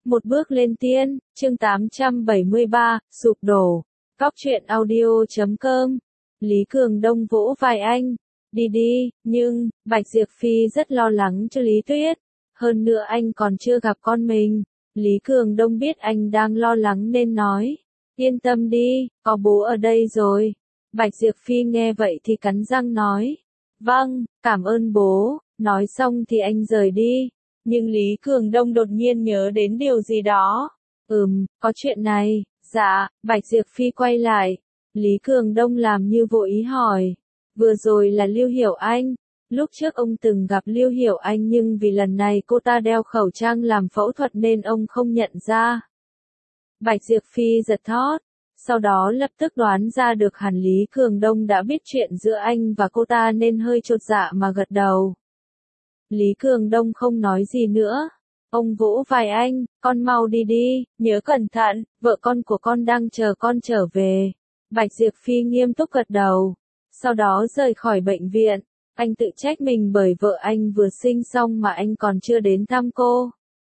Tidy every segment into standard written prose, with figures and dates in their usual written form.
Một bước lên tiên, chương 873, sụp đổ. Góc truyện audio.com. Lý Cường Đông vỗ vai anh. Đi đi, nhưng, Bạch Diệp Phi rất lo lắng cho Lý Tuyết. Hơn nữa anh còn chưa gặp con mình. Lý Cường Đông biết anh đang lo lắng nên nói. Yên tâm đi, có bố ở đây rồi. Bạch Diệp Phi nghe vậy thì cắn răng nói. Vâng, cảm ơn bố. Nói xong thì anh rời đi. Nhưng Lý Cường Đông đột nhiên nhớ đến điều gì đó. Có chuyện này. Dạ, Bạch Diệp Phi quay lại. Lý Cường Đông làm như vô ý hỏi. Vừa rồi là Lưu Hiểu Anh. Lúc trước ông từng gặp Lưu Hiểu Anh nhưng vì lần này cô ta đeo khẩu trang làm phẫu thuật nên ông không nhận ra. Bạch Diệp Phi giật thót. Sau đó lập tức đoán ra được hẳn Lý Cường Đông đã biết chuyện giữa anh và cô ta nên hơi chột dạ mà gật đầu. Lý Cường Đông không nói gì nữa. Ông vỗ vai anh, con mau đi đi, nhớ cẩn thận, vợ con của con đang chờ con trở về. Bạch Diệp Phi nghiêm túc gật đầu. Sau đó rời khỏi bệnh viện. Anh tự trách mình bởi vợ anh vừa sinh xong mà anh còn chưa đến thăm cô.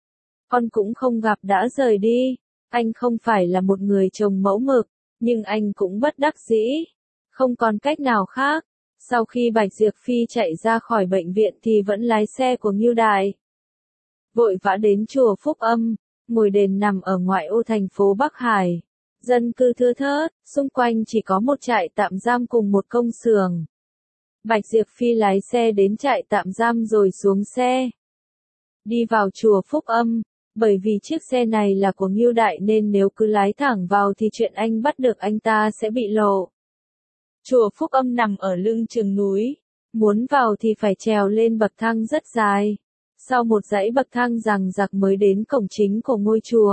Con cũng không gặp đã rời đi. Anh không phải là một người chồng mẫu mực, nhưng anh cũng bất đắc dĩ. Không còn cách nào khác. Sau khi Bạch Diệp Phi chạy ra khỏi bệnh viện thì vẫn lái xe của Ngưu Đại. Vội vã đến chùa Phúc Âm, ngôi đền nằm ở ngoại ô thành phố Bắc Hải. Dân cư thưa thớt, xung quanh chỉ có một trại tạm giam cùng một công xưởng. Bạch Diệp Phi lái xe đến trại tạm giam rồi xuống xe. Đi vào chùa Phúc Âm, bởi vì chiếc xe này là của Ngưu Đại nên nếu cứ lái thẳng vào thì chuyện anh bắt được anh ta sẽ bị lộ. Chùa Phúc Âm nằm ở lưng chừng núi. Muốn vào thì phải trèo lên bậc thang rất dài. Sau một dãy bậc thang giằng giặc mới đến cổng chính của ngôi chùa.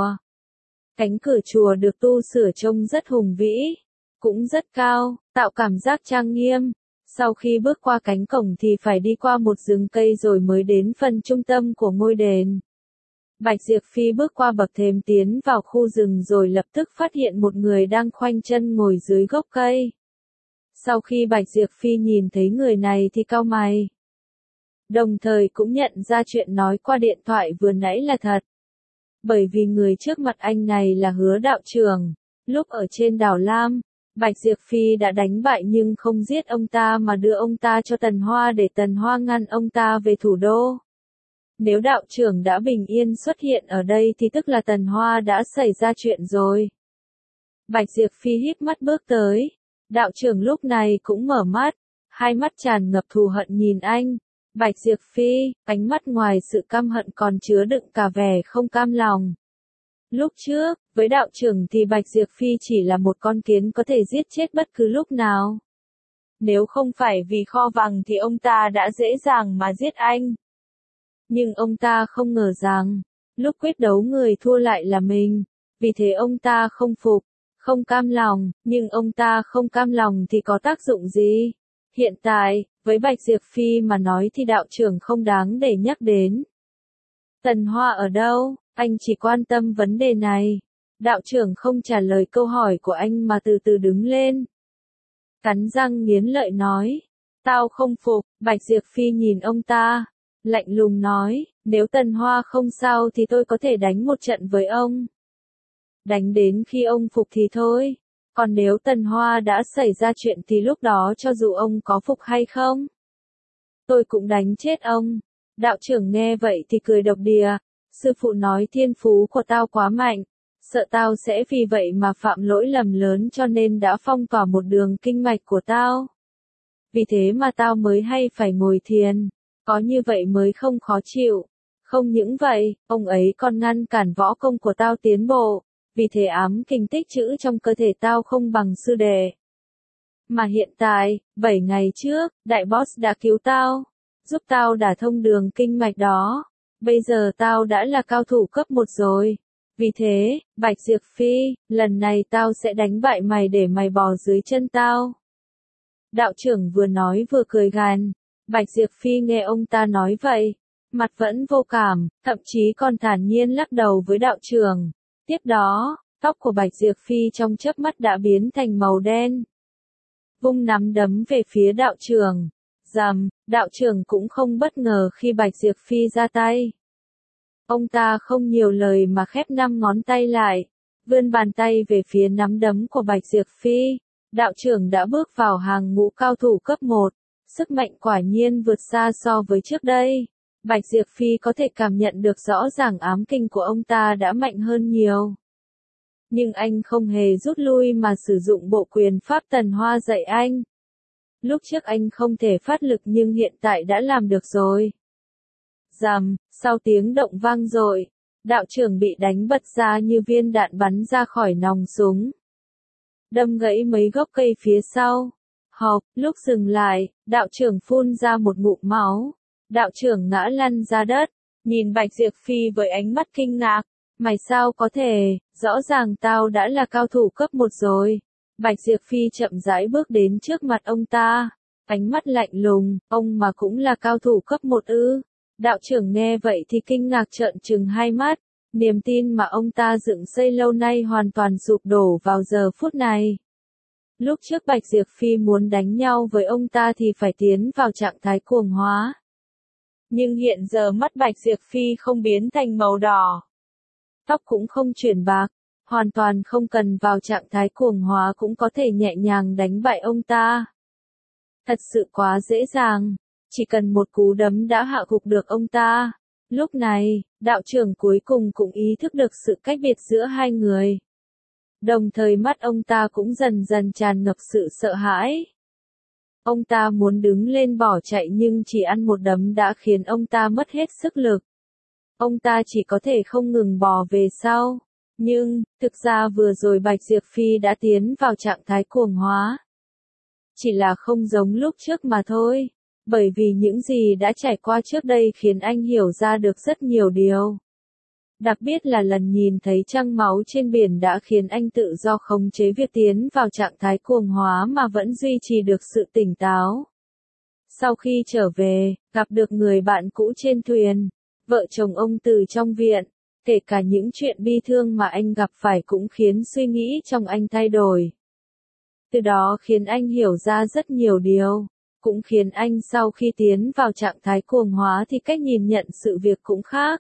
Cánh cửa chùa được tu sửa trông rất hùng vĩ, cũng rất cao, tạo cảm giác trang nghiêm. Sau khi bước qua cánh cổng thì phải đi qua một rừng cây rồi mới đến phần trung tâm của ngôi đền. Bạch Diệp Phi bước qua bậc thềm tiến vào khu rừng rồi lập tức phát hiện một người đang khoanh chân ngồi dưới gốc cây. Sau khi Bạch Diệp Phi nhìn thấy người này thì cau mày. Đồng thời cũng nhận ra chuyện nói qua điện thoại vừa nãy là thật. Bởi vì người trước mặt anh này là Hứa đạo trưởng. Lúc ở trên đảo Lam, Bạch Diệp Phi đã đánh bại nhưng không giết ông ta mà đưa ông ta cho Tần Hoa để Tần Hoa ngăn ông ta về thủ đô. Nếu đạo trưởng đã bình yên xuất hiện ở đây thì tức là Tần Hoa đã xảy ra chuyện rồi. Bạch Diệp Phi híp mắt bước tới. Đạo trưởng lúc này cũng mở mắt. Hai mắt tràn ngập thù hận nhìn anh. Bạch Diệp Phi, ánh mắt ngoài sự căm hận còn chứa đựng cả vẻ không cam lòng. Lúc trước, với đạo trưởng thì Bạch Diệp Phi chỉ là một con kiến có thể giết chết bất cứ lúc nào. Nếu không phải vì kho vàng thì ông ta đã dễ dàng mà giết anh. Nhưng ông ta không ngờ rằng, lúc quyết đấu người thua lại là mình. Vì thế ông ta không phục, không cam lòng, nhưng ông ta không cam lòng thì có tác dụng gì? Hiện tại, với Bạch Diệp Phi mà nói thì đạo trưởng không đáng để nhắc đến. Tần Hoa ở đâu? Anh chỉ quan tâm vấn đề này. Đạo trưởng không trả lời câu hỏi của anh mà từ từ đứng lên. Cắn răng nghiến lợi nói. Tao không phục. Bạch Diệp Phi nhìn ông ta. Lạnh lùng nói. Nếu Tần Hoa không sao thì tôi có thể đánh một trận với ông. Đánh đến khi ông phục thì thôi. Còn nếu Tần Hoa đã xảy ra chuyện thì lúc đó cho dù ông có phục hay không, tôi cũng đánh chết ông. Đạo trưởng nghe vậy thì cười độc đìa. Sư phụ nói thiên phú của tao quá mạnh. Sợ tao sẽ vì vậy mà phạm lỗi lầm lớn cho nên đã phong tỏa một đường kinh mạch của tao. Vì thế mà tao mới hay phải ngồi thiền. Có như vậy mới không khó chịu. Không những vậy, ông ấy còn ngăn cản võ công của tao tiến bộ. Vì thế ám kình tích trữ trong cơ thể tao không bằng sư đệ. Mà hiện tại, 7 ngày trước, đại boss đã cứu tao. Giúp tao đả thông đường kinh mạch đó. Bây giờ tao đã là cao thủ cấp 1 rồi. Vì thế, Bạch Diệp Phi, lần này tao sẽ đánh bại mày để mày bò dưới chân tao. Đạo trưởng vừa nói vừa cười gằn. Bạch Diệp Phi nghe ông ta nói vậy. Mặt vẫn vô cảm, thậm chí còn thản nhiên lắc đầu với đạo trưởng. Tiếp đó, tóc của Bạch Diệp Phi trong chớp mắt đã biến thành màu đen. Vung nắm đấm về phía đạo trưởng. Rầm, đạo trưởng cũng không bất ngờ khi Bạch Diệp Phi ra tay. Ông ta không nhiều lời mà khép 5 ngón tay lại, vươn bàn tay về phía nắm đấm của Bạch Diệp Phi. Đạo trưởng đã bước vào hàng ngũ cao thủ cấp 1, sức mạnh quả nhiên vượt xa so với trước đây. Bạch Diệp Phi có thể cảm nhận được rõ ràng ám kinh của ông ta đã mạnh hơn nhiều. Nhưng anh không hề rút lui mà sử dụng bộ quyền pháp Tần Hoa dạy anh. Lúc trước anh không thể phát lực nhưng hiện tại đã làm được rồi. Rầm, sau tiếng động vang dội, đạo trưởng bị đánh bật ra như viên đạn bắn ra khỏi nòng súng. Đâm gãy mấy gốc cây phía sau. Hộc, lúc dừng lại, đạo trưởng phun ra một ngụm máu. Đạo trưởng ngã lăn ra đất, nhìn Bạch Diệp Phi với ánh mắt kinh ngạc. Mày sao có thể, rõ ràng tao đã là cao thủ cấp 1 rồi. Bạch Diệp Phi chậm rãi bước đến trước mặt ông ta, ánh mắt lạnh lùng, ông mà cũng là cao thủ cấp 1 ư. Đạo trưởng nghe vậy thì kinh ngạc trợn trừng hai mắt, niềm tin mà ông ta dựng xây lâu nay hoàn toàn sụp đổ vào giờ phút này. Lúc trước Bạch Diệp Phi muốn đánh nhau với ông ta thì phải tiến vào trạng thái cuồng hóa. Nhưng hiện giờ mắt Bạch Diệp Phi không biến thành màu đỏ. Tóc cũng không chuyển bạc, hoàn toàn không cần vào trạng thái cuồng hóa cũng có thể nhẹ nhàng đánh bại ông ta. Thật sự quá dễ dàng, chỉ cần một cú đấm đã hạ gục được ông ta. Lúc này, đạo trưởng cuối cùng cũng ý thức được sự cách biệt giữa hai người. Đồng thời mắt ông ta cũng dần dần tràn ngập sự sợ hãi. Ông ta muốn đứng lên bỏ chạy nhưng chỉ ăn một đấm đã khiến ông ta mất hết sức lực. Ông ta chỉ có thể không ngừng bò về sau. Nhưng, thực ra vừa rồi Bạch Diệp Phi đã tiến vào trạng thái cuồng hóa. Chỉ là không giống lúc trước mà thôi. Bởi vì những gì đã trải qua trước đây khiến anh hiểu ra được rất nhiều điều. Đặc biệt là lần nhìn thấy trăng máu trên biển đã khiến anh tự do khống chế việc tiến vào trạng thái cuồng hóa mà vẫn duy trì được sự tỉnh táo. Sau khi trở về, gặp được người bạn cũ trên thuyền, vợ chồng ông từ trong viện, kể cả những chuyện bi thương mà anh gặp phải cũng khiến suy nghĩ trong anh thay đổi. Từ đó khiến anh hiểu ra rất nhiều điều, cũng khiến anh sau khi tiến vào trạng thái cuồng hóa thì cách nhìn nhận sự việc cũng khác.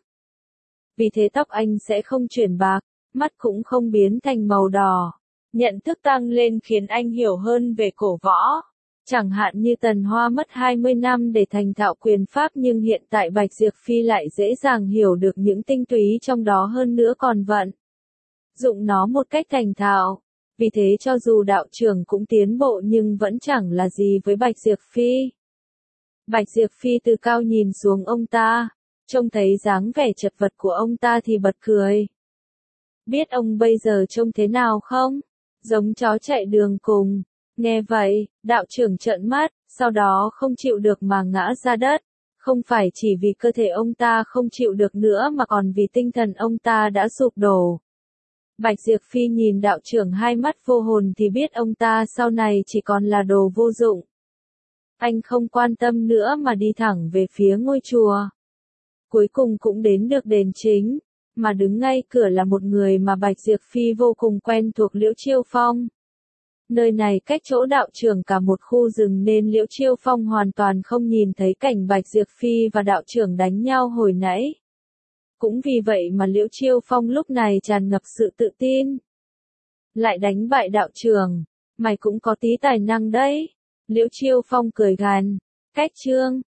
Vì thế tóc anh sẽ không chuyển bạc, mắt cũng không biến thành màu đỏ. Nhận thức tăng lên khiến anh hiểu hơn về cổ võ. Chẳng hạn như Tần Hoa mất 20 năm để thành thạo quyền pháp nhưng hiện tại Bạch Diệp Phi lại dễ dàng hiểu được những tinh túy trong đó hơn nữa còn vận dụng nó một cách thành thạo. Vì thế cho dù đạo trưởng cũng tiến bộ nhưng vẫn chẳng là gì với Bạch Diệp Phi. Bạch Diệp Phi từ cao nhìn xuống ông ta, trông thấy dáng vẻ chật vật của ông ta thì bật cười. Biết ông bây giờ trông thế nào không? Giống chó chạy đường cùng. Nghe vậy, đạo trưởng trợn mắt, sau đó không chịu được mà ngã ra đất. Không phải chỉ vì cơ thể ông ta không chịu được nữa mà còn vì tinh thần ông ta đã sụp đổ. Bạch Diệp Phi nhìn đạo trưởng hai mắt vô hồn thì biết ông ta sau này chỉ còn là đồ vô dụng. Anh không quan tâm nữa mà đi thẳng về phía ngôi chùa. Cuối cùng cũng đến được đền chính, mà đứng ngay cửa là một người mà Bạch Diệp Phi vô cùng quen thuộc, Liễu Chiêu Phong. Nơi này cách chỗ đạo trưởng cả một khu rừng nên Liễu Chiêu Phong hoàn toàn không nhìn thấy cảnh Bạch Diệp Phi và đạo trưởng đánh nhau hồi nãy. Cũng vì vậy mà Liễu Chiêu Phong lúc này tràn ngập sự tự tin. Lại đánh bại đạo trưởng, mày cũng có tí tài năng đấy. Liễu Chiêu Phong cười gằn, cách chương